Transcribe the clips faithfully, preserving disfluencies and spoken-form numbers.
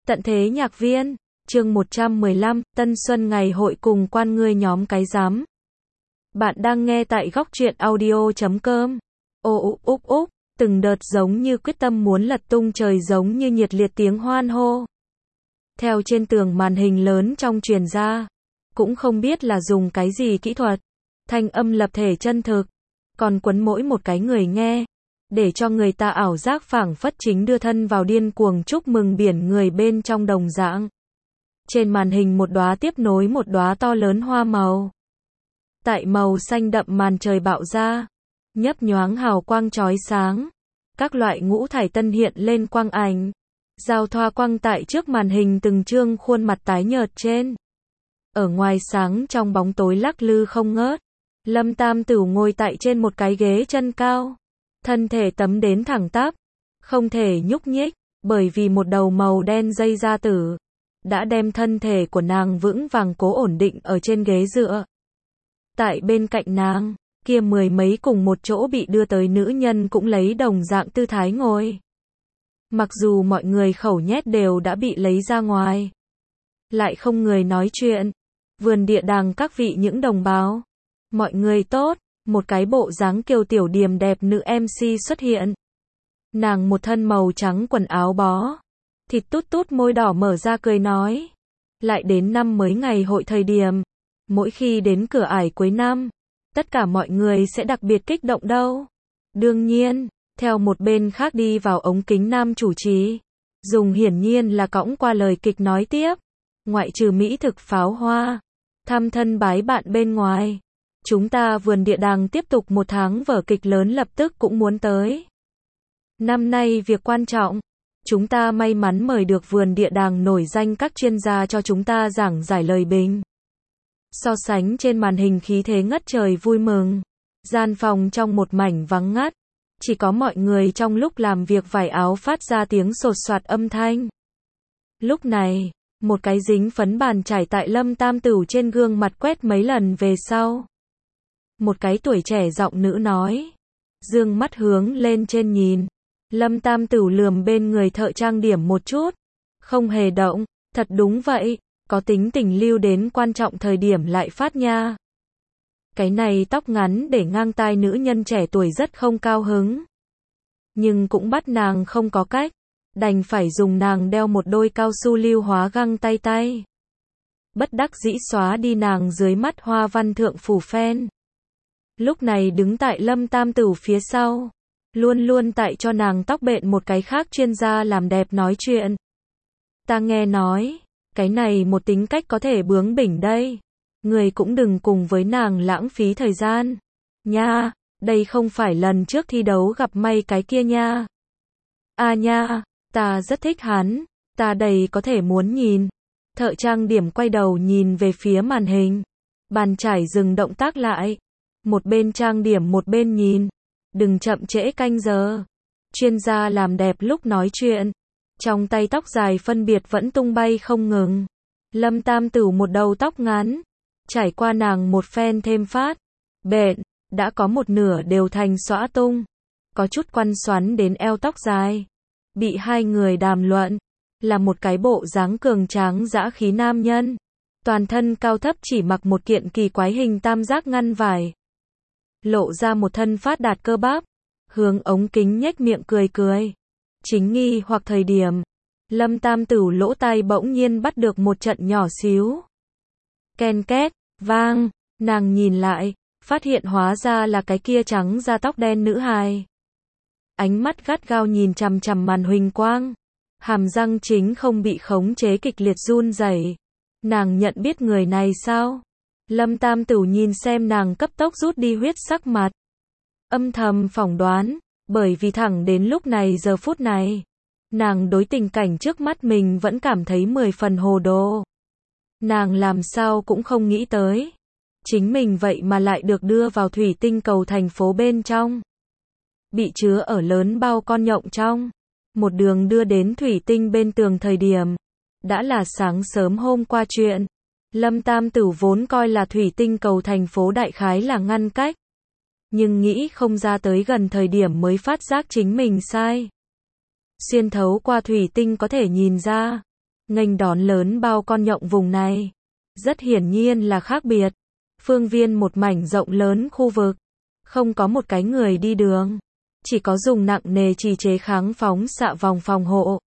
Tận thế nhạc viên, chương một trăm mười lăm, Tân Xuân ngày hội cùng quan ngươi nhóm cái rắm. Bạn đang nghe tại góc truyện audio chấm com. Ô úp úp úp, từng đợt giống như quyết tâm muốn lật tung trời, giống như nhiệt liệt tiếng hoan hô. Theo trên tường màn hình lớn trong truyền ra, cũng không biết là dùng cái gì kỹ thuật, thanh âm lập thể chân thực, còn quấn mỗi một cái người nghe, để cho người ta ảo giác phảng phất chính đưa thân vào điên cuồng chúc mừng biển người bên trong đồng dạng. Trên màn hình một đóa tiếp nối một đóa to lớn hoa màu. Tại màu xanh đậm màn trời bạo ra, nhấp nhoáng hào quang chói sáng, các loại ngũ thải tân hiện lên quang ảnh, giao thoa quang tại trước màn hình từng trương khuôn mặt tái nhợt trên. Ở ngoài sáng trong bóng tối lắc lư không ngớt, Lâm Tam Tửu ngồi tại trên một cái ghế chân cao, thân thể tấm đến thẳng tắp, không thể nhúc nhích, bởi vì một đầu màu đen dây da tử đã đem thân thể của nàng vững vàng cố ổn định ở trên ghế dựa. Tại bên cạnh nàng, kia mười mấy cùng một chỗ bị đưa tới nữ nhân cũng lấy đồng dạng tư thái ngồi. Mặc dù mọi người khẩu nhét đều đã bị lấy ra ngoài, lại không người nói chuyện. Vườn địa đàng các vị những đồng bào, mọi người tốt. Một cái bộ dáng kiều tiểu điềm đẹp nữ em xê xuất hiện. Nàng một thân màu trắng quần áo bó, thịt tút tút môi đỏ mở ra cười nói. Lại đến năm mới ngày hội thời điểm, mỗi khi đến cửa ải cuối năm, tất cả mọi người sẽ đặc biệt kích động đâu. Đương nhiên, theo một bên khác đi vào ống kính nam chủ trì, dùng hiển nhiên là cõng qua lời kịch nói tiếp. Ngoại trừ mỹ thực pháo hoa, thăm thân bái bạn bên ngoài, chúng ta vườn địa đàng tiếp tục một tháng vở kịch lớn lập tức cũng muốn tới. Năm nay việc quan trọng, chúng ta may mắn mời được vườn địa đàng nổi danh các chuyên gia cho chúng ta giảng giải lời bình. So sánh trên màn hình khí thế ngất trời vui mừng, gian phòng trong một mảnh vắng ngắt, chỉ có mọi người trong lúc làm việc vải áo phát ra tiếng sột soạt âm thanh. Lúc này, một cái dính phấn bàn chải tại Lâm Tam Tửu trên gương mặt quét mấy lần về sau. Một cái tuổi trẻ giọng nữ nói, dương mắt hướng lên trên nhìn. Lâm Tam Tửu lườm bên người thợ trang điểm một chút, không hề động. Thật đúng vậy, có tính tình lưu đến quan trọng thời điểm lại phát nha. Cái này tóc ngắn để ngang tai nữ nhân trẻ tuổi rất không cao hứng, nhưng cũng bắt nàng không có cách, đành phải dùng nàng đeo một đôi cao su lưu hóa găng tay tay. Bất đắc dĩ xóa đi nàng dưới mắt hoa văn thượng phủ phen. Lúc này đứng tại Lâm Tam Tửu phía sau, luôn luôn tại cho nàng tóc bện một cái khác chuyên gia làm đẹp nói chuyện. Ta nghe nói, cái này một tính cách có thể bướng bỉnh đây. Người cũng đừng cùng với nàng lãng phí thời gian. Nha, đây không phải lần trước thi đấu gặp may cái kia nha. À nha, ta rất thích hắn, ta đầy có thể muốn nhìn. Thợ trang điểm quay đầu nhìn về phía màn hình. Bàn chải dừng động tác lại. Một bên trang điểm một bên nhìn. Đừng chậm trễ canh giờ. Chuyên gia làm đẹp lúc nói chuyện, trong tay tóc dài phân biệt vẫn tung bay không ngừng. Lâm Tam Tửu một đầu tóc ngắn, trải qua nàng một phen thêm phát, bện, đã có một nửa đều thành xõa tung. Có chút quăn xoắn đến eo tóc dài. Bị hai người đàm luận, là một cái bộ dáng cường tráng dã khí nam nhân. Toàn thân cao thấp chỉ mặc một kiện kỳ quái hình tam giác ngăn vải. Lộ ra một thân phát đạt cơ bắp, hướng ống kính nhếch miệng cười cười. Chính nghi hoặc thời điểm, Lâm Tam Tửu lỗ tai bỗng nhiên bắt được một trận nhỏ xíu ken két, vang, nàng nhìn lại, phát hiện hóa ra là cái kia trắng da tóc đen nữ hài. Ánh mắt gắt gao nhìn chằm chằm màn huỳnh quang, hàm răng chính không bị khống chế kịch liệt run rẩy. Nàng nhận biết người này sao? Lâm Tam Tửu nhìn xem nàng cấp tốc rút đi huyết sắc mặt, âm thầm phỏng đoán, bởi vì thẳng đến lúc này giờ phút này, nàng đối tình cảnh trước mắt mình vẫn cảm thấy mười phần hồ đồ. Nàng làm sao cũng không nghĩ tới, chính mình vậy mà lại được đưa vào thủy tinh cầu thành phố bên trong, bị chứa ở lớn bao con nhộng trong. Một đường đưa đến thủy tinh bên tường thời điểm, đã là sáng sớm hôm qua chuyện. Lâm Tam Tửu vốn coi là thủy tinh cầu thành phố đại khái là ngăn cách, nhưng nghĩ không ra tới gần thời điểm mới phát giác chính mình sai. Xuyên thấu qua thủy tinh có thể nhìn ra, nghênh đón lớn bao con nhộng vùng này. Rất hiển nhiên là khác biệt. Phương viên một mảnh rộng lớn khu vực. Không có một cái người đi đường. Chỉ có dùng nặng nề trì chế kháng phóng xạ vòng phòng hộ.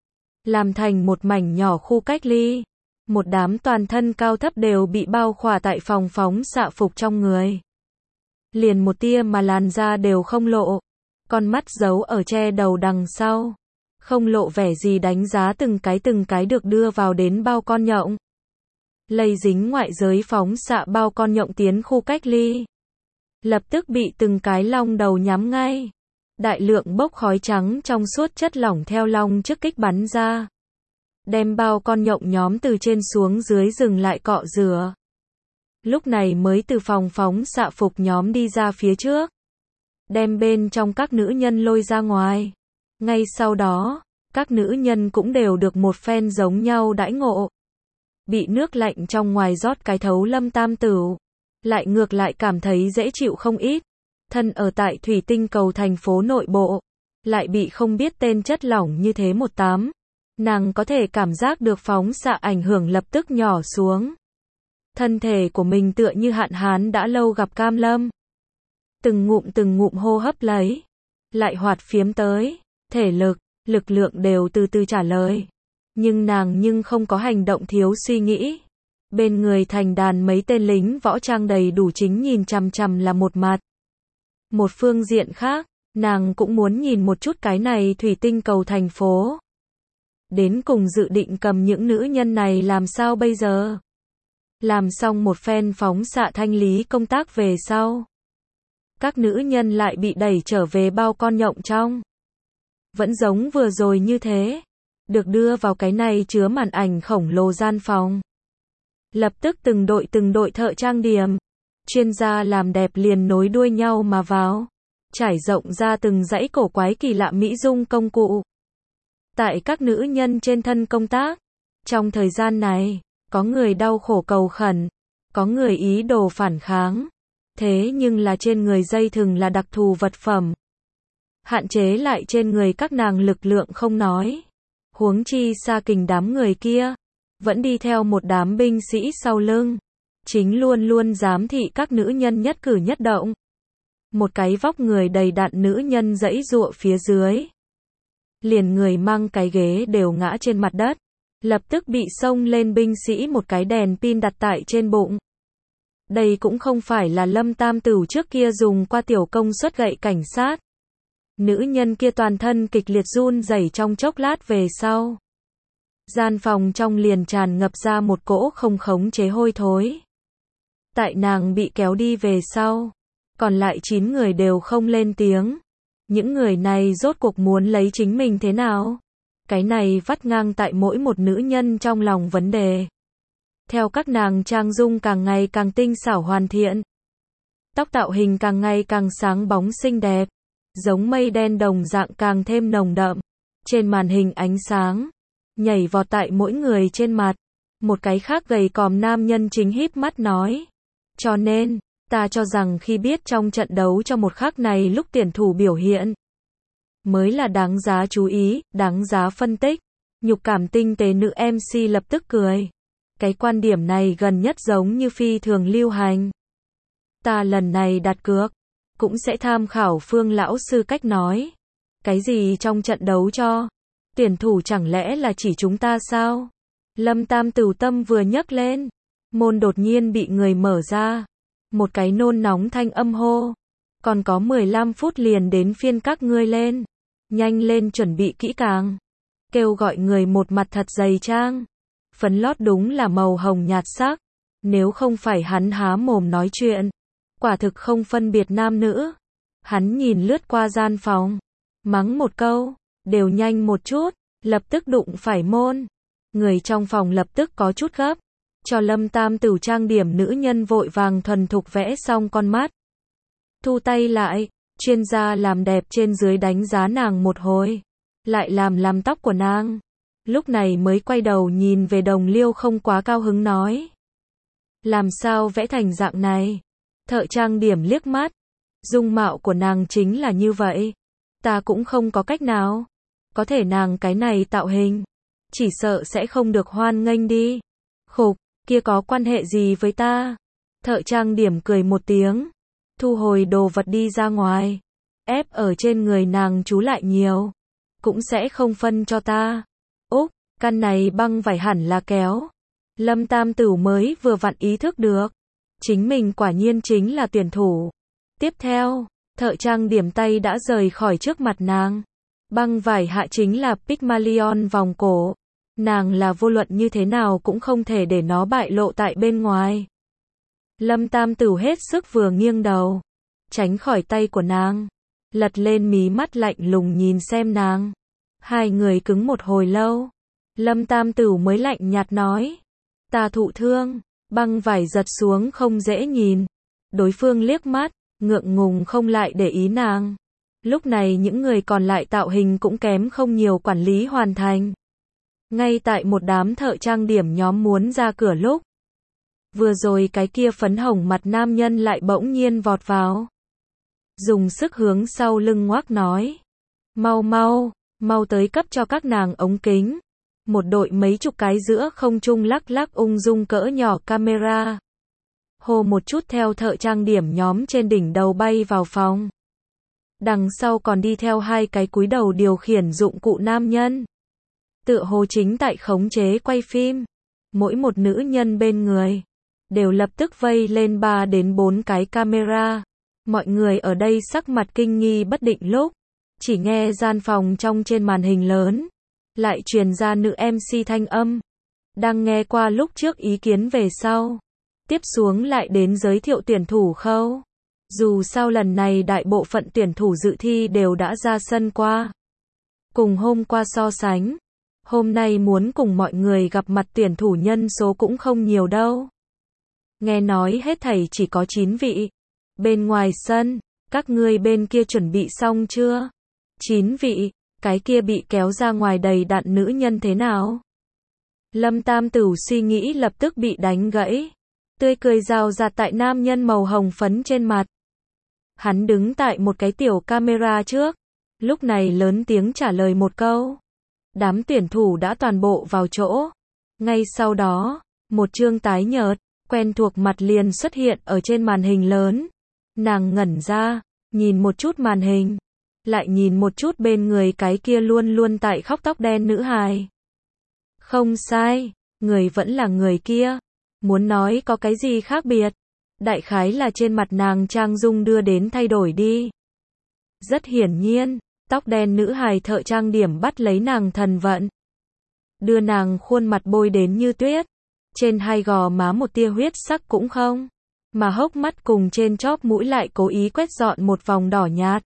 Làm thành một mảnh nhỏ khu cách ly. Một đám toàn thân cao thấp đều bị bao khỏa tại phòng phóng xạ phục trong người. Liền một tia mà làn da đều không lộ. Con mắt giấu ở che đầu đằng sau. Không lộ vẻ gì đánh giá từng cái từng cái được đưa vào đến bao con nhộng. Lây dính ngoại giới phóng xạ bao con nhộng tiến khu cách ly. Lập tức bị từng cái long đầu nhắm ngay. Đại lượng bốc khói trắng trong suốt chất lỏng theo long trước kích bắn ra. Đem bao con nhộng nhóm từ trên xuống dưới dừng lại cọ rửa. Lúc này mới từ phòng phóng xạ phục nhóm đi ra phía trước. Đem bên trong các nữ nhân lôi ra ngoài. Ngay sau đó, các nữ nhân cũng đều được một phen giống nhau đãi ngộ. Bị nước lạnh trong ngoài rót cái thấu Lâm Tam Tửu. Lại ngược lại cảm thấy dễ chịu không ít. Thân ở tại thủy tinh cầu thành phố nội bộ. Lại bị không biết tên chất lỏng như thế một tám. Nàng có thể cảm giác được phóng xạ ảnh hưởng lập tức nhỏ xuống. Thân thể của mình tựa như hạn hán đã lâu gặp cam lâm. Từng ngụm từng ngụm hô hấp lấy. Lại hoạt phiếm tới. Thể lực, lực lượng đều từ từ trả lời. Nhưng nàng nhưng không có hành động thiếu suy nghĩ. Bên người thành đàn mấy tên lính võ trang đầy đủ chính nhìn chằm chằm là một mặt. Một phương diện khác, nàng cũng muốn nhìn một chút cái này thủy tinh cầu thành phố. Đến cùng dự định cầm những nữ nhân này làm sao bây giờ? Làm xong một phen phóng xạ thanh lý công tác về sau. Các nữ nhân lại bị đẩy trở về bao con nhộng trong. Vẫn giống vừa rồi như thế. Được đưa vào cái này chứa màn ảnh khổng lồ gian phòng. Lập tức từng đội từng đội thợ trang điểm. Chuyên gia làm đẹp liền nối đuôi nhau mà vào. Trải rộng ra từng dãy cổ quái kỳ lạ mỹ dung công cụ. Tại các nữ nhân trên thân công tác. Trong thời gian này, có người đau khổ cầu khẩn. Có người ý đồ phản kháng. Thế nhưng là trên người dây thừng là đặc thù vật phẩm. Hạn chế lại trên người các nàng lực lượng không nói. Huống chi xa kình đám người kia. Vẫn đi theo một đám binh sĩ sau lưng. Chính luôn luôn giám thị các nữ nhân nhất cử nhất động. Một cái vóc người đầy đặn nữ nhân giãy giụa phía dưới. Liền người mang cái ghế đều ngã trên mặt đất. Lập tức bị xông lên binh sĩ một cái đèn pin đặt tại trên bụng. Đây cũng không phải là Lâm Tam Tửu trước kia dùng qua tiểu công suất gậy cảnh sát. Nữ nhân kia toàn thân kịch liệt run rẩy trong chốc lát về sau. Gian phòng trong liền tràn ngập ra một cỗ không khống chế hôi thối. Tại nàng bị kéo đi về sau. Còn lại chín người đều không lên tiếng. Những người này rốt cuộc muốn lấy chính mình thế nào? Cái này vắt ngang tại mỗi một nữ nhân trong lòng vấn đề. Theo các nàng trang dung càng ngày càng tinh xảo hoàn thiện. Tóc tạo hình càng ngày càng sáng bóng xinh đẹp. Giống mây đen đồng dạng càng thêm nồng đậm. Trên màn hình ánh sáng. Nhảy vọt tại mỗi người trên mặt. Một cái khác gầy còm nam nhân chính híp mắt nói. Cho nên, ta cho rằng khi biết trong trận đấu cho một khắc này lúc tuyển thủ biểu hiện. Mới là đáng giá chú ý, đáng giá phân tích. Nhục cảm tinh tế nữ em xê lập tức cười. Cái quan điểm này gần nhất giống như phi thường lưu hành. Ta lần này đặt cược. Cũng sẽ tham khảo Phương lão sư cách nói. Cái gì trong trận đấu cho? Tuyển thủ chẳng lẽ là chỉ chúng ta sao? Lâm Tam Tửu tâm vừa nhấc lên. Môn đột nhiên bị người mở ra. Một cái nôn nóng thanh âm hô. Còn có mười lăm phút liền đến phiên các ngươi lên. Nhanh lên chuẩn bị kỹ càng. Kêu gọi người một mặt thật dày trang. Phấn lót đúng là màu hồng nhạt sắc. Nếu không phải hắn há mồm nói chuyện. Quả thực không phân biệt nam nữ. Hắn nhìn lướt qua gian phòng. Mắng một câu. Đều nhanh một chút. Lập tức đụng phải môn. Người trong phòng lập tức có chút gấp. Cho Lâm Tam Tửu trang điểm nữ nhân vội vàng thuần thục vẽ xong con mắt. Thu tay lại. Chuyên gia làm đẹp trên dưới đánh giá nàng một hồi. Lại làm làm tóc của nàng. Lúc này mới quay đầu nhìn về Đồng Liêu không quá cao hứng nói. Làm sao vẽ thành dạng này? Thợ trang điểm liếc mắt. Dung mạo của nàng chính là như vậy. Ta cũng không có cách nào. Có thể nàng cái này tạo hình. chỉ sợ sẽ không được hoan nghênh đi. Khục, kia có quan hệ gì với ta? Thợ trang điểm cười một tiếng, thu hồi đồ vật đi ra ngoài. Ép ở trên người nàng chú lại nhiều, cũng sẽ không phân cho ta. Úc, căn này băng vải hẳn là kéo. Lâm Tam Tửu mới vừa vặn ý thức được, chính mình quả nhiên chính là tuyển thủ. Tiếp theo, thợ trang điểm tay đã rời khỏi trước mặt nàng. Băng vải hạ chính là Pygmalion vòng cổ. Nàng là vô luận như thế nào cũng không thể để nó bại lộ tại bên ngoài. Lâm Tam Tửu hết sức vừa nghiêng đầu, tránh khỏi tay của nàng, lật lên mí mắt lạnh lùng nhìn xem nàng. Hai người cứng một hồi lâu, Lâm Tam Tửu mới lạnh nhạt nói, ta thụ thương. Băng vải giật xuống không dễ nhìn. Đối phương liếc mắt, ngượng ngùng không lại để ý nàng. Lúc này những người còn lại tạo hình cũng kém không nhiều quản lý hoàn thành. Ngay tại một đám thợ trang điểm nhóm muốn ra cửa lúc, vừa rồi cái kia phấn hồng mặt nam nhân lại bỗng nhiên vọt vào. Dùng sức hướng sau lưng ngoác nói, mau mau, mau tới cấp cho các nàng ống kính. Một đội mấy chục cái giữa không trung lắc lắc ung dung cỡ nhỏ camera. Hô một chút theo thợ trang điểm nhóm trên đỉnh đầu bay vào phòng. Đằng sau còn đi theo hai cái cúi đầu điều khiển dụng cụ nam nhân. Tựa hồ chính tại khống chế quay phim. Mỗi một nữ nhân bên người đều lập tức vây lên ba đến bốn cái camera. Mọi người ở đây sắc mặt kinh nghi bất định lúc, chỉ nghe gian phòng trong trên màn hình lớn lại truyền ra nữ em xê thanh âm. Đang nghe qua lúc trước ý kiến về sau. Tiếp xuống lại đến giới thiệu tuyển thủ khâu. Dù sao lần này đại bộ phận tuyển thủ dự thi đều đã ra sân qua. Cùng hôm qua so sánh, hôm nay muốn cùng mọi người gặp mặt tuyển thủ nhân số cũng không nhiều đâu. Nghe nói hết thảy chỉ có chín vị. Bên ngoài sân, các ngươi bên kia chuẩn bị xong chưa? chín vị, cái kia bị kéo ra ngoài đầy đặn nữ nhân thế nào? Lâm Tam Tửu suy nghĩ lập tức bị đánh gãy. Tươi cười rào rạt tại nam nhân màu hồng phấn trên mặt. Hắn đứng tại một cái tiểu camera trước, lúc này lớn tiếng trả lời một câu. Đám tuyển thủ đã toàn bộ vào chỗ. Ngay sau đó, một trương tái nhợt, quen thuộc mặt liền xuất hiện ở trên màn hình lớn. Nàng ngẩn ra, nhìn một chút màn hình, lại nhìn một chút bên người cái kia luôn luôn tại khóc tóc đen nữ hài. Không sai, người vẫn là người kia. Muốn nói có cái gì khác biệt, đại khái là trên mặt nàng trang dung đưa đến thay đổi đi. Rất hiển nhiên, tóc đen nữ hài thợ trang điểm bắt lấy nàng thần vận, đưa nàng khuôn mặt bôi đến như tuyết, trên hai gò má một tia huyết sắc cũng không, mà hốc mắt cùng trên chóp mũi lại cố ý quét dọn một vòng đỏ nhạt.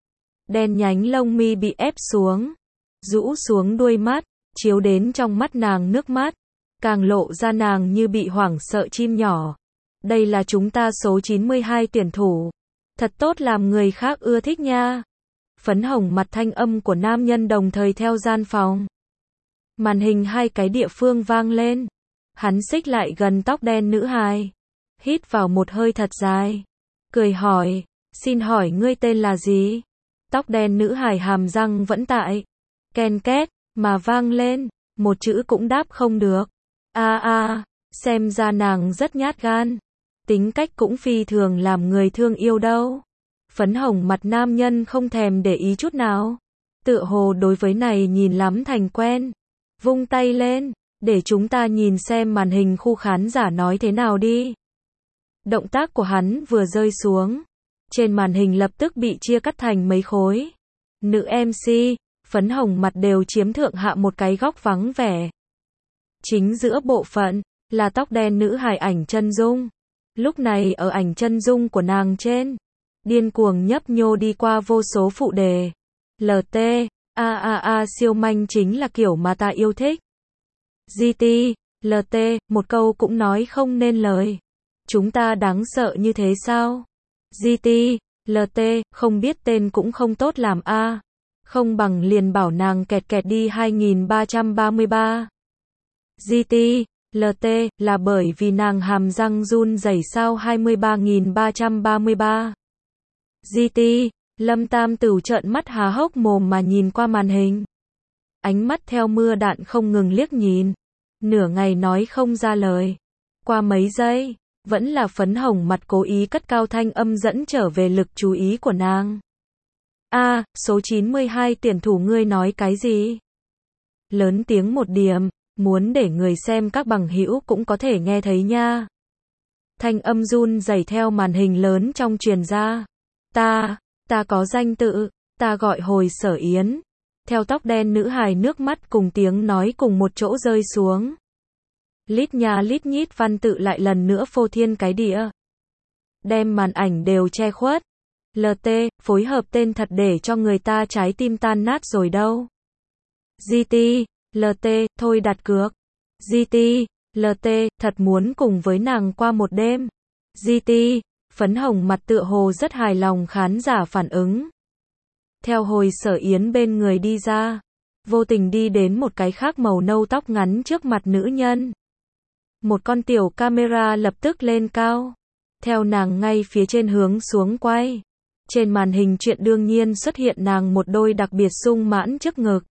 Đen nhánh lông mi bị ép xuống, rũ xuống đuôi mắt, chiếu đến trong mắt nàng nước mắt, càng lộ ra nàng như bị hoảng sợ chim nhỏ. Đây là chúng ta số chín mươi hai tuyển thủ. Thật tốt làm người khác ưa thích nha. Phấn hồng mặt thanh âm của nam nhân đồng thời theo gian phòng. Màn hình hai cái địa phương vang lên. Hắn xích lại gần tóc đen nữ hài. Hít vào một hơi thật dài. Cười hỏi, xin hỏi ngươi tên là gì? Tóc đen nữ hài hàm răng vẫn tại. Ken két, mà vang lên. Một chữ cũng đáp không được. A a, xem ra nàng rất nhát gan. Tính cách cũng phi thường làm người thương yêu đâu. Phấn hồng mặt nam nhân không thèm để ý chút nào. Tựa hồ đối với này nhìn lắm thành quen. Vung tay lên, để chúng ta nhìn xem màn hình khu khán giả nói thế nào đi. Động tác của hắn vừa rơi xuống, trên màn hình lập tức bị chia cắt thành mấy khối. Nữ em xê, phấn hồng mặt đều chiếm thượng hạ một cái góc vắng vẻ. Chính giữa bộ phận, là tóc đen nữ hài ảnh chân dung. Lúc này ở ảnh chân dung của nàng trên, điên cuồng nhấp nhô đi qua vô số phụ đề. lờ tê, a a a siêu manh chính là kiểu mà ta yêu thích. giê tê, lờ tê, một câu cũng nói không nên lời. Chúng ta đáng sợ như thế sao? giê tê, lờ tê, không biết tên cũng không tốt làm a. Không bằng liền bảo nàng kẹt kẹt đi hai nghìn ba trăm ba mươi ba. giê tê, lờ tê, là bởi vì nàng hàm răng run rẩy sao hai mươi ba nghìn ba trăm ba mươi ba. giê tê, Lâm Tam Tửu trợn mắt há hốc mồm mà nhìn qua màn hình. ánh mắt theo mưa đạn không ngừng liếc nhìn. Nửa ngày nói không ra lời. Qua mấy giây, vẫn là phấn hồng mặt cố ý cất cao thanh âm dẫn trở về lực chú ý của nàng. A, số chín mươi hai tuyển thủ ngươi nói cái gì? Lớn tiếng một điểm, muốn để người xem các bằng hữu cũng có thể nghe thấy nha. Thanh âm run rẩy theo màn hình lớn trong truyền ra. Ta, ta có danh tự, ta gọi Hồi Sở Yến. Theo tóc đen nữ hài nước mắt cùng tiếng nói cùng một chỗ rơi xuống. Lít nha lít nhít văn tự lại lần nữa phô thiên cái địa. Đem màn ảnh đều che khuất. lờ tê, phối hợp tên thật để cho người ta trái tim tan nát rồi đâu. giê tê, lờ tê, thôi đặt cược. giê tê, lờ tê, thật muốn cùng với nàng qua một đêm. giê tê, phấn hồng mặt tựa hồ rất hài lòng khán giả phản ứng. Theo Hồi Sở Yến bên người đi ra, vô tình đi đến một cái khác màu nâu tóc ngắn trước mặt nữ nhân. Một con tiểu camera lập tức lên cao, theo nàng ngay phía trên hướng xuống quay. Trên màn hình chuyện đương nhiên xuất hiện nàng một đôi đặc biệt sung mãn trước ngực.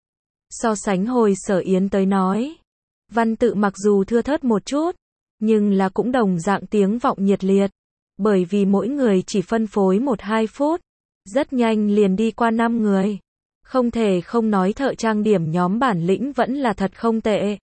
So sánh Hồi Sở Yến tới nói, văn tự mặc dù thưa thớt một chút, nhưng là cũng đồng dạng tiếng vọng nhiệt liệt, bởi vì mỗi người chỉ phân phối một hai phút, rất nhanh liền đi qua năm người. Không thể không nói thợ trang điểm nhóm bản lĩnh vẫn là thật không tệ.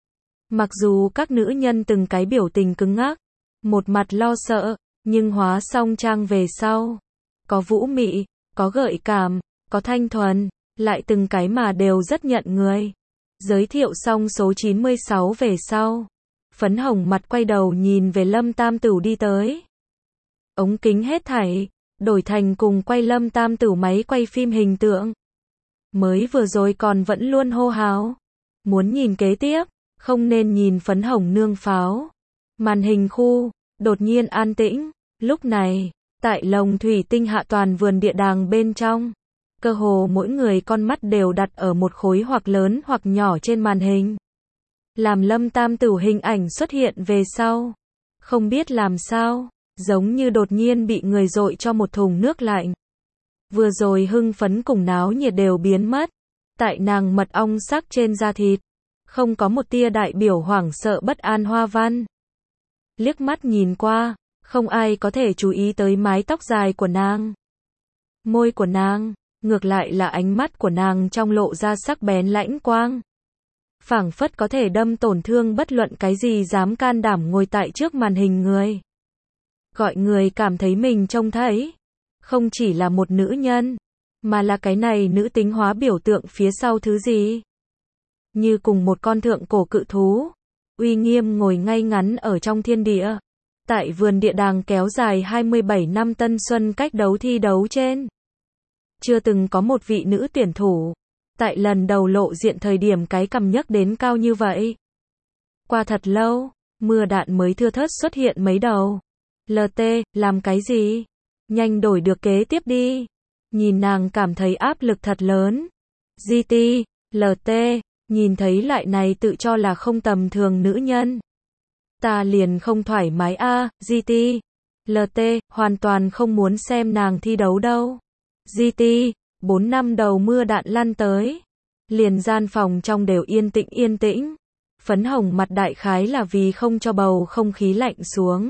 Mặc dù các nữ nhân từng cái biểu tình cứng ngắc, một mặt lo sợ, nhưng hóa xong trang về sau, có vũ mị, có gợi cảm, có thanh thuần, lại từng cái mà đều rất nhận người. Giới thiệu xong số chín mươi sáu về sau, phấn hồng mặt quay đầu nhìn về Lâm Tam Tửu đi tới. Ống kính hết thảy, đổi thành cùng quay Lâm Tam Tửu máy quay phim hình tượng. Mới vừa rồi còn vẫn luôn hô hào. Muốn nhìn kế tiếp, không nên nhìn phấn hồng nương pháo. Màn hình khu, đột nhiên an tĩnh. Lúc này, tại lồng thủy tinh hạ toàn vườn địa đàng bên trong, cơ hồ mỗi người con mắt đều đặt ở một khối hoặc lớn hoặc nhỏ trên màn hình. Làm Lâm Tam Tửu hình ảnh xuất hiện về sau, không biết làm sao, giống như đột nhiên bị người dội cho một thùng nước lạnh. Vừa rồi hưng phấn cùng náo nhiệt đều biến mất. Tại nàng mật ong sắc trên da thịt, không có một tia đại biểu hoảng sợ bất an hoa văn. Liếc mắt nhìn qua, không ai có thể chú ý tới mái tóc dài của nàng. Môi của nàng, ngược lại là ánh mắt của nàng trong lộ ra sắc bén lãnh quang. Phảng phất có thể đâm tổn thương bất luận cái gì dám can đảm ngồi tại trước màn hình người. Gọi người cảm thấy mình trông thấy, không chỉ là một nữ nhân, mà là cái này nữ tính hóa biểu tượng phía sau thứ gì. Như cùng một con thượng cổ cự thú, uy nghiêm ngồi ngay ngắn ở trong thiên địa. Tại vườn địa đàng kéo dài hai mươi bảy năm tân xuân cách đấu thi đấu trên. Chưa từng có một vị nữ tuyển thủ, tại lần đầu lộ diện thời điểm cái cằm nhấc đến cao như vậy. Qua thật lâu, mưa đạn mới thưa thớt xuất hiện mấy đầu. lờ tê, làm cái gì? Nhanh đổi được kế tiếp đi. Nhìn nàng cảm thấy áp lực thật lớn. giê tê, lờ tê, nhìn thấy lại này tự cho là không tầm thường nữ nhân. Ta liền không thoải mái a, à, giê tê, lờ tê, hoàn toàn không muốn xem nàng thi đấu đâu. giê tê, bốn năm đầu mưa đạn lăn tới. Liền gian phòng trong đều yên tĩnh yên tĩnh. Phấn hồng mặt đại khái là vì không cho bầu không khí lạnh xuống.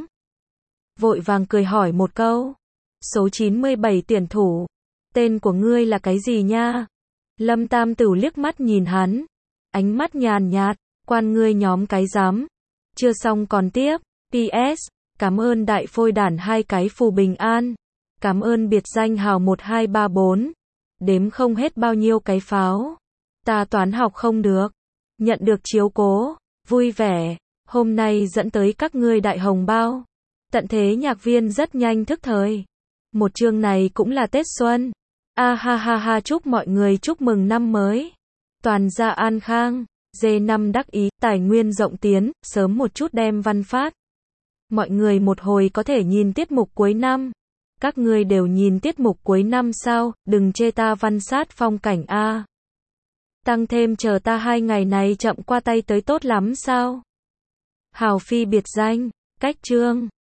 Vội vàng cười hỏi một câu. Số chín mươi bảy tuyển thủ, tên của ngươi là cái gì nha? Lâm Tam Tửu liếc mắt nhìn hắn, ánh mắt nhàn nhạt, quan ngươi nhóm cái dám. Chưa xong còn tiếp. pê ét, cảm ơn đại phôi đản hai cái phù bình an. Cảm ơn biệt danh hào một hai ba bốn. Đếm không hết bao nhiêu cái pháo. Ta toán học không được. Nhận được chiếu cố, vui vẻ. Hôm nay dẫn tới các ngươi đại hồng bao. Tận thế nhạc viên rất nhanh thức thời. Một chương này cũng là Tết Xuân. A ha ha ha, chúc mọi người chúc mừng năm mới. Toàn gia an khang, dê năm đắc ý, tài nguyên rộng tiến, sớm một chút đem văn phát. Mọi người một hồi có thể nhìn tiết mục cuối năm. Các ngươi đều nhìn tiết mục cuối năm sao, đừng chê ta văn sát phong cảnh a. Tăng thêm chờ ta hai ngày này chậm qua tay tới tốt lắm sao. Hào phi biệt danh, cách chương.